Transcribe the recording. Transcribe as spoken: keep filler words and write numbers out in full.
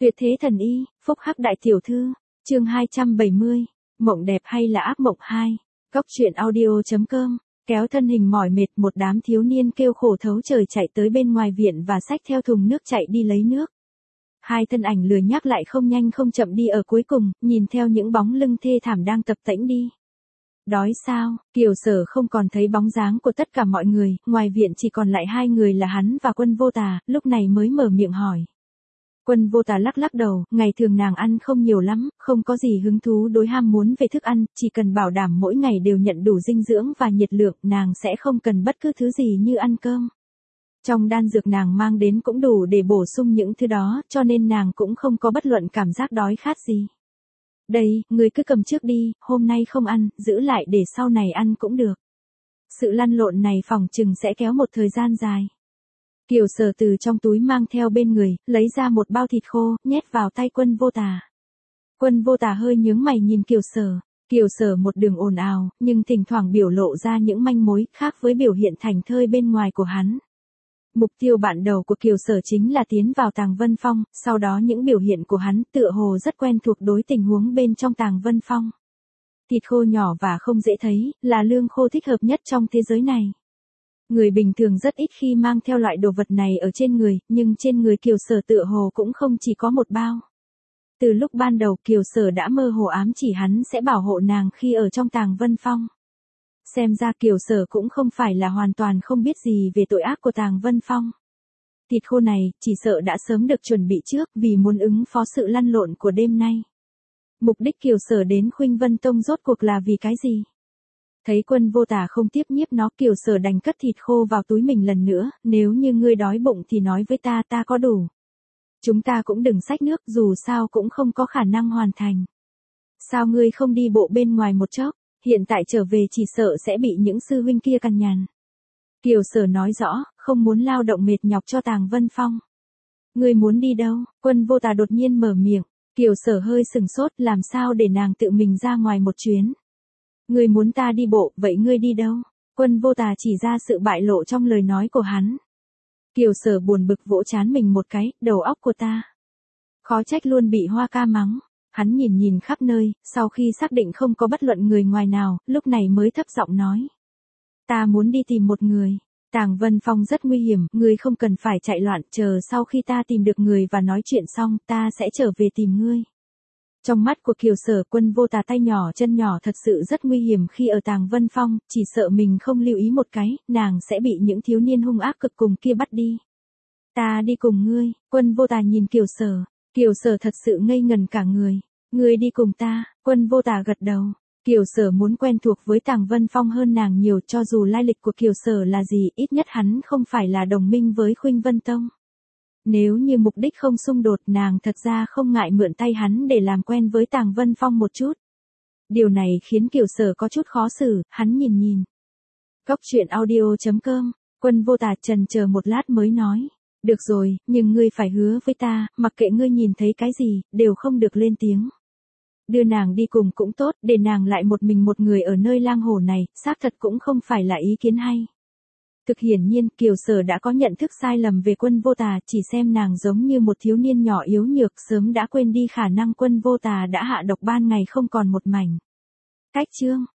Tuyệt thế thần y, phúc hắc đại tiểu thư, chương hai trăm bảy mươi, mộng đẹp hay là ác mộng hai, góc truyện audio.com, kéo thân hình mỏi mệt một đám thiếu niên kêu khổ thấu trời chạy tới bên ngoài viện và xách theo thùng nước chạy đi lấy nước. Hai thân ảnh lười nhác lại không nhanh không chậm đi ở cuối cùng, nhìn theo những bóng lưng thê thảm đang tập tễnh đi. Đói sao? Kiều Sở không còn thấy bóng dáng của tất cả mọi người, ngoài viện chỉ còn lại hai người là hắn và Quân Vô Tà, lúc này mới mở miệng hỏi. Quân Vô Tà lắc lắc đầu, ngày thường nàng ăn không nhiều lắm, không có gì hứng thú đối ham muốn về thức ăn, chỉ cần bảo đảm mỗi ngày đều nhận đủ dinh dưỡng và nhiệt lượng, nàng sẽ không cần bất cứ thứ gì như ăn cơm. Trong đan dược nàng mang đến cũng đủ để bổ sung những thứ đó, cho nên nàng cũng không có bất luận cảm giác đói khát gì. Đây, ngươi cứ cầm trước đi, hôm nay không ăn, giữ lại để sau này ăn cũng được. Sự lăn lộn này phòng chừng sẽ kéo một thời gian dài. Kiều Sở từ trong túi mang theo bên người, lấy ra một bao thịt khô, nhét vào tay Quân Vô Tà. Quân Vô Tà hơi nhướng mày nhìn Kiều Sở. Kiều Sở một đường ồn ào, nhưng thỉnh thoảng biểu lộ ra những manh mối khác với biểu hiện thành thơi bên ngoài của hắn. Mục tiêu ban đầu của Kiều Sở chính là tiến vào Tàng Vân Phong, sau đó những biểu hiện của hắn tựa hồ rất quen thuộc đối tình huống bên trong Tàng Vân Phong. Thịt khô nhỏ và không dễ thấy, là lương khô thích hợp nhất trong thế giới này. Người bình thường rất ít khi mang theo loại đồ vật này ở trên người, nhưng trên người Kiều Sở tựa hồ cũng không chỉ có một bao. Từ lúc ban đầu Kiều Sở đã mơ hồ ám chỉ hắn sẽ bảo hộ nàng khi ở trong Tàng Vân Phong. Xem ra Kiều Sở cũng không phải là hoàn toàn không biết gì về tội ác của Tàng Vân Phong. Thịt khô này, chỉ sợ đã sớm được chuẩn bị trước vì muốn ứng phó sự lăn lộn của đêm nay. Mục đích Kiều Sở đến Khuynh Vân Tông rốt cuộc là vì cái gì? Thấy Quân Vô Tà không tiếp nhiếp nó, Kiều Sở đành cất thịt khô vào túi mình lần nữa, nếu như ngươi đói bụng thì nói với ta, ta có đủ. Chúng ta cũng đừng xách nước, dù sao cũng không có khả năng hoàn thành. Sao ngươi không đi bộ bên ngoài một chốc? Hiện tại trở về chỉ sợ sẽ bị những sư huynh kia cằn nhằn. Kiều Sở nói rõ, không muốn lao động mệt nhọc cho Tàng Vân Phong. Ngươi muốn đi đâu? Quân Vô Tà đột nhiên mở miệng. Kiều Sở hơi sừng sốt, làm sao để nàng tự mình ra ngoài một chuyến. Ngươi muốn ta đi bộ, vậy ngươi đi đâu? Quân Vô Tà chỉ ra sự bại lộ trong lời nói của hắn. Kiều Sở buồn bực vỗ trán mình một cái, đầu óc của ta. Khó trách luôn bị Hoa Ca mắng. Hắn nhìn nhìn khắp nơi, sau khi xác định không có bất luận người ngoài nào, lúc này mới thấp giọng nói. Ta muốn đi tìm một người. Tàng Vân Phong rất nguy hiểm, ngươi không cần phải chạy loạn, chờ sau khi ta tìm được người và nói chuyện xong, ta sẽ trở về tìm ngươi. Trong mắt của Kiều Sở, Quân Vô Tà tay nhỏ chân nhỏ thật sự rất nguy hiểm khi ở Tàng Vân Phong, chỉ sợ mình không lưu ý một cái, nàng sẽ bị những thiếu niên hung ác cực cùng kia bắt đi. Ta đi cùng ngươi. Quân Vô Tà nhìn Kiều Sở. Kiều Sở thật sự ngây ngần cả người. Ngươi đi cùng ta. Quân Vô Tà gật đầu. Kiều Sở muốn quen thuộc với Tàng Vân Phong hơn nàng nhiều, cho dù lai lịch của Kiều Sở là gì, ít nhất hắn không phải là đồng minh với Khuynh Vân Tông. Nếu như mục đích không xung đột, nàng thật ra không ngại mượn tay hắn để làm quen với Tàng Vân Phong một chút. Điều này khiến Kiều Sở có chút khó xử, hắn nhìn nhìn. Góc truyện audio.com, Quân Vô Tà chần chờ một lát mới nói. Được rồi, nhưng ngươi phải hứa với ta, mặc kệ ngươi nhìn thấy cái gì, đều không được lên tiếng. Đưa nàng đi cùng cũng tốt, để nàng lại một mình một người ở nơi lang hồ này, xác thật cũng không phải là ý kiến hay. Thực hiển nhiên, Kiều Sở đã có nhận thức sai lầm về Quân Vô Tà, chỉ xem nàng giống như một thiếu niên nhỏ yếu nhược, sớm đã quên đi khả năng Quân Vô Tà đã hạ độc ban ngày không còn một mảnh. Cách chương.